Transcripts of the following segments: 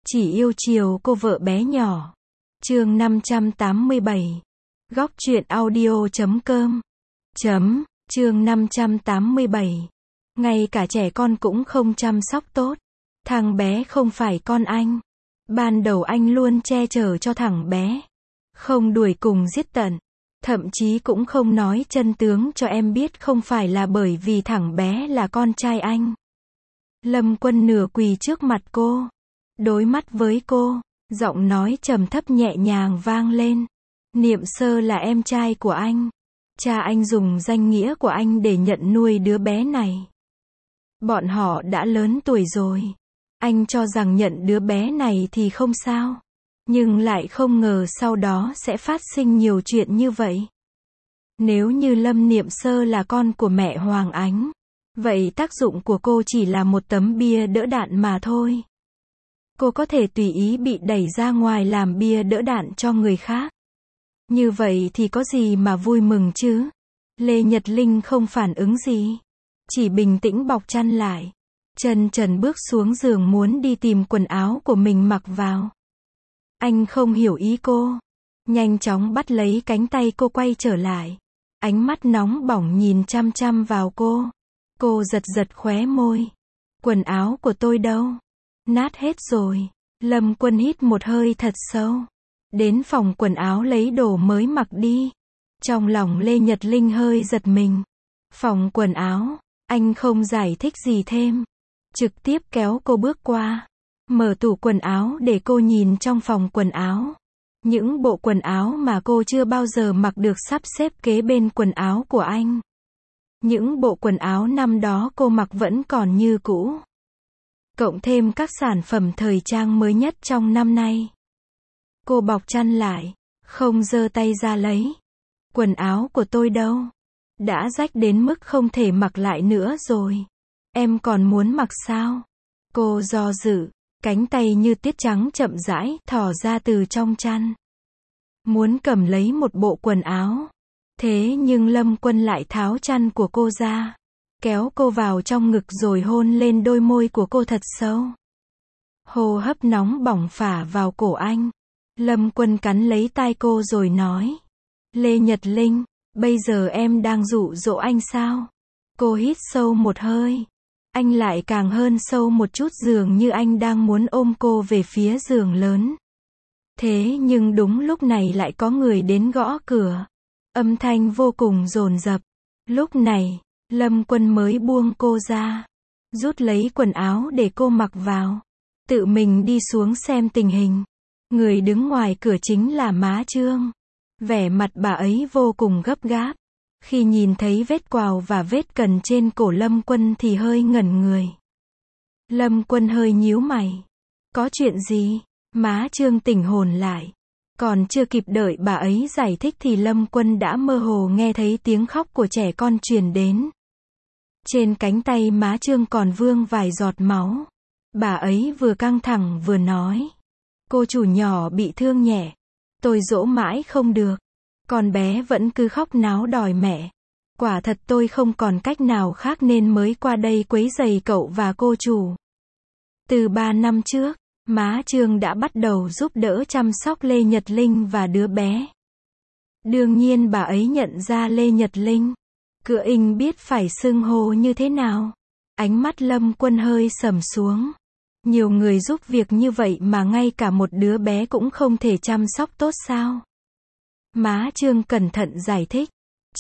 Chỉ yêu chiều cô vợ bé nhỏ. Chương 587. Góc truyện audio.com. Chương 587. Ngay cả trẻ con cũng không chăm sóc tốt. Thằng bé không phải con anh. Ban đầu anh luôn che chở cho thằng bé. Không đuổi cùng giết tận. Thậm chí cũng không nói chân tướng cho em biết, không phải là bởi vì thằng bé là con trai anh. Lâm Quân nửa quỳ trước mặt cô. Đối mắt với cô. Giọng nói trầm thấp nhẹ nhàng vang lên. Niệm Sơ là em trai của anh. Cha anh dùng danh nghĩa của anh để nhận nuôi đứa bé này. Bọn họ đã lớn tuổi rồi. Anh cho rằng nhận đứa bé này thì không sao. Nhưng lại không ngờ sau đó sẽ phát sinh nhiều chuyện như vậy. Nếu như Lâm Niệm Sơ là con của mẹ Hoàng Ánh, vậy tác dụng của cô chỉ là một tấm bia đỡ đạn mà thôi. Cô có thể tùy ý bị đẩy ra ngoài làm bia đỡ đạn cho người khác. Như vậy thì có gì mà vui mừng chứ? Lê Nhật Linh không phản ứng gì. Chỉ bình tĩnh bọc chăn lại. Chân trần bước xuống giường muốn đi tìm quần áo của mình mặc vào. Anh không hiểu ý cô. Nhanh chóng bắt lấy cánh tay cô quay trở lại. Ánh mắt nóng bỏng nhìn chăm chăm vào cô. Cô giật giật khóe môi. Quần áo của tôi đâu? Nát hết rồi. Lâm Quân hít một hơi thật sâu. Đến phòng quần áo lấy đồ mới mặc đi. Trong lòng Lê Nhật Linh hơi giật mình. Phòng quần áo. Anh không giải thích gì thêm. Trực tiếp kéo cô bước qua. Mở tủ quần áo để cô nhìn trong phòng quần áo. Những bộ quần áo mà cô chưa bao giờ mặc được sắp xếp kế bên quần áo của anh. Những bộ quần áo năm đó cô mặc vẫn còn như cũ. Cộng thêm các sản phẩm thời trang mới nhất trong năm nay. Cô bọc chăn lại, không giơ tay ra lấy. Quần áo của tôi đâu? Đã rách đến mức không thể mặc lại nữa rồi. Em còn muốn mặc sao? Cô do dự, cánh tay như tiết trắng chậm rãi thò ra từ trong chăn. Muốn cầm lấy một bộ quần áo. Thế nhưng Lâm Quân lại tháo chăn của cô ra. Kéo cô vào trong ngực rồi hôn lên đôi môi của cô thật sâu. Hô hấp nóng bỏng phả vào cổ anh. Lâm Quân cắn lấy tai cô rồi nói. Lê Nhật Linh, bây giờ em đang dụ dỗ anh sao? Cô hít sâu một hơi. Anh lại càng hơn sâu một chút, dường như anh đang muốn ôm cô về phía giường lớn. Thế nhưng đúng lúc này lại có người đến gõ cửa. Âm thanh vô cùng dồn dập. Lúc này, Lâm Quân mới buông cô ra. Rút lấy quần áo để cô mặc vào. Tự mình đi xuống xem tình hình. Người đứng ngoài cửa chính là má Trương. Vẻ mặt bà ấy vô cùng gấp gáp. Khi nhìn thấy vết quào và vết cần trên cổ Lâm Quân thì hơi ngẩn người. Lâm Quân hơi nhíu mày. Có chuyện gì? Má Trương tỉnh hồn lại. Còn chưa kịp đợi bà ấy giải thích thì Lâm Quân đã mơ hồ nghe thấy tiếng khóc của trẻ con truyền đến. Trên cánh tay má Trương còn vương vài giọt máu. Bà ấy vừa căng thẳng vừa nói. Cô chủ nhỏ bị thương nhẹ. Tôi dỗ mãi không được. Con bé vẫn cứ khóc náo đòi mẹ. Quả thật tôi không còn cách nào khác nên mới qua đây quấy rầy cậu và cô chủ. Từ 3 năm trước, má Trương đã bắt đầu giúp đỡ chăm sóc Lê Nhật Linh và đứa bé. Đương nhiên bà ấy nhận ra Lê Nhật Linh. Cửa Inh biết phải xưng hô như thế nào. Ánh mắt Lâm Quân hơi sầm xuống. Nhiều người giúp việc như vậy mà ngay cả một đứa bé cũng không thể chăm sóc tốt sao? Má Trương cẩn thận giải thích.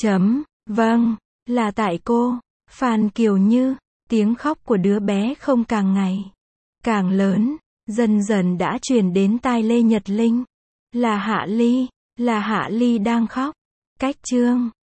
Vâng, là tại cô, Phan Kiều Như. Tiếng khóc của đứa bé không càng ngày càng lớn, dần dần đã truyền đến tai Lê Nhật Linh. Là Hạ Ly đang khóc. Cách Trương